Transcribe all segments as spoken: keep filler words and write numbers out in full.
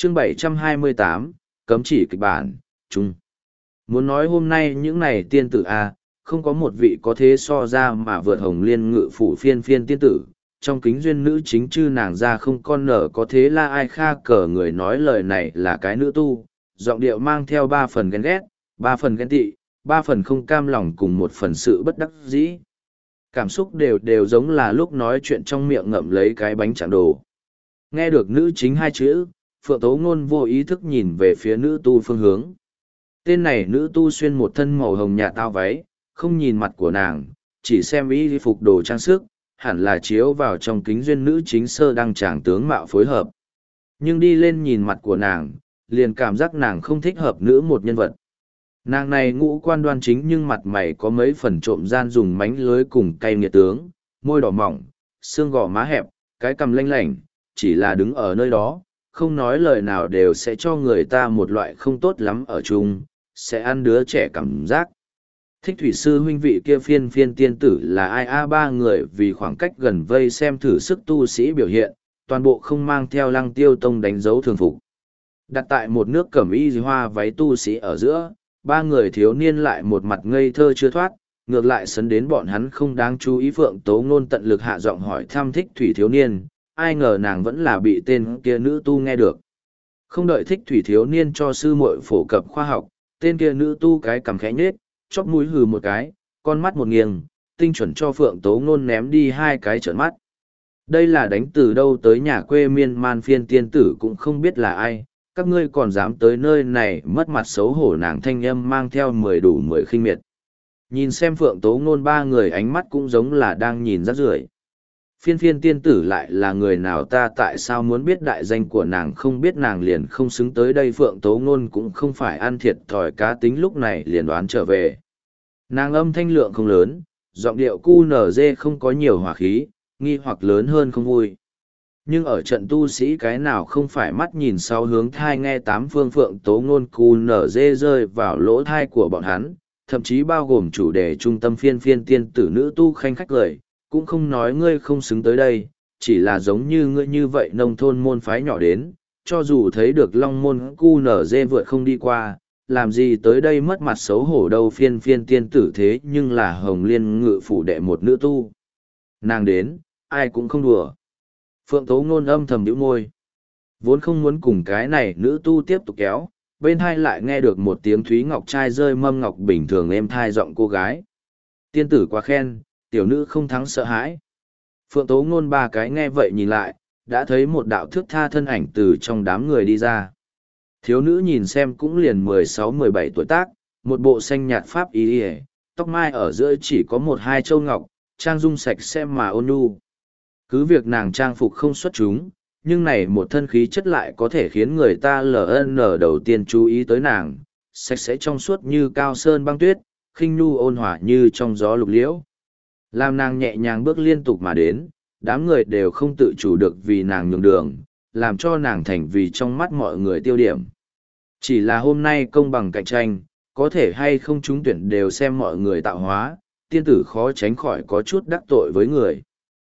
chương bảy trăm hai mươi tám, cấm chỉ kịch bản, chung. Muốn nói hôm nay những này tiên tử A, không có một vị có thế so ra mà vượt hồng liên ngự phủ phiên phiên tiên tử, trong kính duyên nữ chính chư nàng ra không con nở có thế là ai kha cờ người nói lời này là cái nữ tu, giọng điệu mang theo ba phần ghen ghét, ba phần ghen tị, ba phần không cam lòng cùng một phần sự bất đắc dĩ. Cảm xúc đều đều giống là lúc nói chuyện trong miệng ngậm lấy cái bánh chẳng đồ. Nghe được nữ chính hai chữ, Phượng Tố Ngôn vô ý thức nhìn về phía nữ tu phương hướng. Tên này nữ tu xuyên một thân màu hồng nhạt tao váy, không nhìn mặt của nàng, chỉ xem y phục đồ trang sức, hẳn là chiếu vào trong kính duyên nữ chính sơ đăng tràng tướng mạo phối hợp. Nhưng đi lên nhìn mặt của nàng, liền cảm giác nàng không thích hợp nữ một nhân vật. Nàng này ngũ quan đoan chính nhưng mặt mày có mấy phần trộm gian dùng mánh lưới cùng cay nghiệt tướng, môi đỏ mỏng, xương gò má hẹp, cái cằm lanh lảnh, chỉ là đứng ở nơi đó, không nói lời nào đều sẽ cho người ta một loại không tốt lắm ở chung, sẽ ăn đứa trẻ cảm giác. Thích thủy sư huynh vị kia phiên phiên tiên tử là ai a ba người vì khoảng cách gần vây xem thử sức tu sĩ biểu hiện, toàn bộ không mang theo lăng tiêu tông đánh dấu thường phục. Đặt tại một nước cẩm y hoa váy tu sĩ ở giữa, ba người thiếu niên lại một mặt ngây thơ chưa thoát, ngược lại sấn đến bọn hắn không đáng chú ý. Phượng Tố Ngôn tận lực hạ giọng hỏi thăm thích thủy thiếu niên, ai ngờ nàng vẫn là bị tên kia nữ tu nghe được. Không đợi thích thủy thiếu niên cho sư muội phổ cập khoa học, tên kia nữ tu cái cằm khẽ nhếch, chóp mũi hừ một cái, con mắt một nghiêng, tinh chuẩn cho Phượng Tố Ngôn ném đi hai cái trợn mắt. Đây là đánh từ đâu tới nhà quê miên man phiên tiên tử cũng không biết là ai, các ngươi còn dám tới nơi này mất mặt xấu hổ. Nàng thanh âm mang theo mười đủ mười khinh miệt. Nhìn xem Phượng Tố Ngôn ba người ánh mắt cũng giống là đang nhìn rác rưởi. Phiên phiên tiên tử lại là người nào ta tại sao muốn biết đại danh của nàng, không biết nàng liền không xứng tới đây. Phượng Tố Ngôn cũng không phải ăn thiệt thòi cá tính, lúc này liền đoán trở về. Nàng âm thanh lượng không lớn, giọng điệu cu nở dê không có nhiều hỏa khí, nghi hoặc lớn hơn không vui. Nhưng ở trận tu sĩ cái nào không phải mắt nhìn sau hướng thai nghe tám phương. Phượng Tố Ngôn cu nở dê rơi vào lỗ thai của bọn hắn, thậm chí bao gồm chủ đề trung tâm phiên phiên tiên tử nữ tu khanh khách lời, cũng không nói ngươi không xứng tới đây, chỉ là giống như ngươi như vậy nông thôn môn phái nhỏ đến, cho dù thấy được long môn cu nở dê vượt không đi qua, làm gì tới đây mất mặt xấu hổ đâu. Phiên phiên tiên tử thế nhưng là hồng liên ngự phủ đệ một nữ tu. Nàng đến, ai cũng không đùa. Phượng Tố Ngôn âm thầm nhíu môi. Vốn không muốn cùng cái này nữ tu tiếp tục kéo, bên hai lại nghe được một tiếng Thúy Ngọc trai rơi mâm ngọc bình thường êm thai giọng cô gái. Tiên tử quá khen, tiểu nữ không thắng sợ hãi. Phượng Tố Ngôn ba cái nghe vậy nhìn lại, đã thấy một đạo thước tha thân ảnh từ trong đám người đi ra. Thiếu nữ nhìn xem cũng liền mười sáu mười bảy tuổi tác, một bộ xanh nhạt pháp y y, tóc mai ở giữa chỉ có một hai châu ngọc, trang dung sạch sẽ mà ôn nhu. Cứ việc nàng trang phục không xuất chúng, nhưng này một thân khí chất lại có thể khiến người ta ln đầu tiên chú ý tới nàng, sạch sẽ trong suốt như cao sơn băng tuyết, khinh nhu ôn hòa như trong gió lục liễu. Làm nàng nhẹ nhàng bước liên tục mà đến, đám người đều không tự chủ được vì nàng nhường đường, làm cho nàng thành vì trong mắt mọi người tiêu điểm. Chỉ là hôm nay công bằng cạnh tranh, có thể hay không trúng tuyển đều xem mọi người tạo hóa, tiên tử khó tránh khỏi có chút đắc tội với người.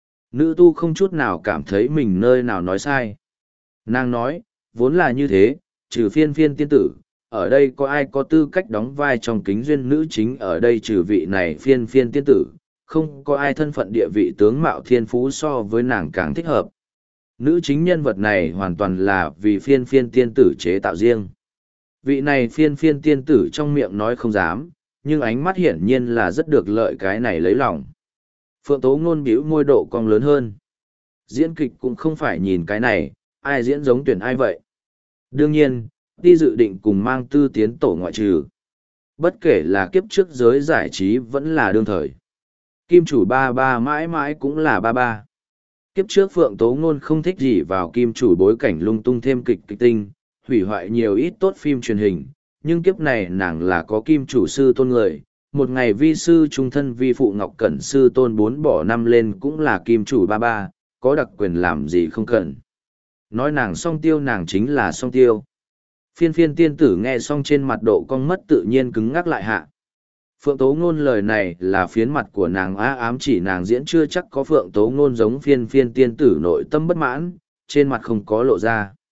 Nữ tu không chút nào cảm thấy mình nơi nào nói sai. Nàng nói, vốn là như thế, trừ phiên phiên tiên tử, ở đây có ai có tư cách đóng vai trong kính duyên nữ chính, ở đây trừ vị này phiên phiên tiên tử, không có ai thân phận địa vị tướng mạo thiên phú so với nàng càng thích hợp. Nữ chính nhân vật này hoàn toàn là vì phiên phiên tiên tử chế tạo riêng. Vị này phiên phiên tiên tử trong miệng nói không dám, nhưng ánh mắt hiển nhiên là rất được lợi cái này lấy lòng. Phượng Tố Ngôn bĩu môi độ cong lớn hơn. Diễn kịch cũng không phải nhìn cái này, ai diễn giống tuyển ai vậy. Đương nhiên, đi dự định cùng mang tư tiến tổ ngoại trừ. Bất kể là kiếp trước giới giải trí vẫn là đương thời. Kim chủ ba ba mãi mãi cũng là ba ba. Kiếp trước Phượng Tố Ngôn không thích gì vào kim chủ bối cảnh lung tung thêm kịch kịch tinh, hủy hoại nhiều ít tốt phim truyền hình, nhưng kiếp này nàng là có kim chủ sư tôn người, một ngày vi sư trung thân vi phụ Ngọc Cẩn sư tôn bốn bỏ năm lên cũng là kim chủ ba ba, có đặc quyền làm gì không cần. Nói nàng song tiêu nàng chính là song tiêu. Phiên phiên tiên tử nghe xong trên mặt độ cong mất tự nhiên cứng ngắc lại hạ. Phượng Tố Ngôn lời này là phiến mặt của nàng á, ám chỉ nàng diễn chưa chắc có Phượng Tố Ngôn giống phiên phiên tiên tử nội tâm bất mãn, trên mặt không có lộ ra.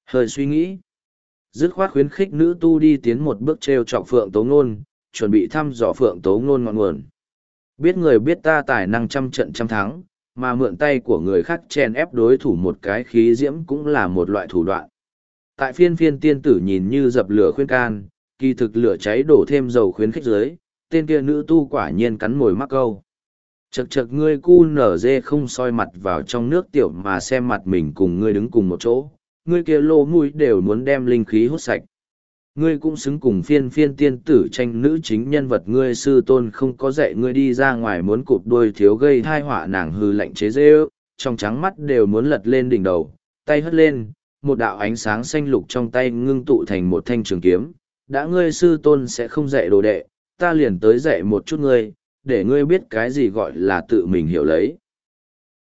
Hơi suy nghĩ, dứt khoát khuyến khích nữ tu đi tiến một bước t r e o chọc Phượng Tố Ngôn, chuẩn bị thăm dò Phượng Tố Ngôn ngọn nguồn. Biết người biết ta tài năng trăm trận trăm thắng, mà mượn tay của người khác chèn ép đối thủ một cái khí diễm cũng là một loại thủ đoạn. Tại phiên phiên tiên tử nhìn như dập lửa khuyên can, kỳ thực lửa cháy đổ thêm dầu khuyến khích dưới, tên kia nữ tu quả nhiên cắn mồi mắc câu. Chật chật ngươi cu nở dê không soi mặt vào trong nước tiểu mà xem mặt mình cùng ngươi đứng cùng một chỗ, ngươi kia lô mũi đều muốn đem linh khí hút sạch. Ngươi cũng xứng cùng phiên phiên tiên tử tranh nữ chính nhân vật, ngươi sư tôn không có dạy ngươi đi ra ngoài muốn cụp đuôi thiếu gây thai họa, nàng hư lạnh chế dê ước, trong trắng mắt đều muốn lật lên đỉnh đầu, tay hất lên, một đạo ánh sáng xanh lục trong tay ngưng tụ thành một thanh trường kiếm. Đã ngươi sư tôn sẽ không dạy đồ đệ, ta liền tới dạy một chút ngươi, để ngươi biết cái gì gọi là tự mình hiểu lấy.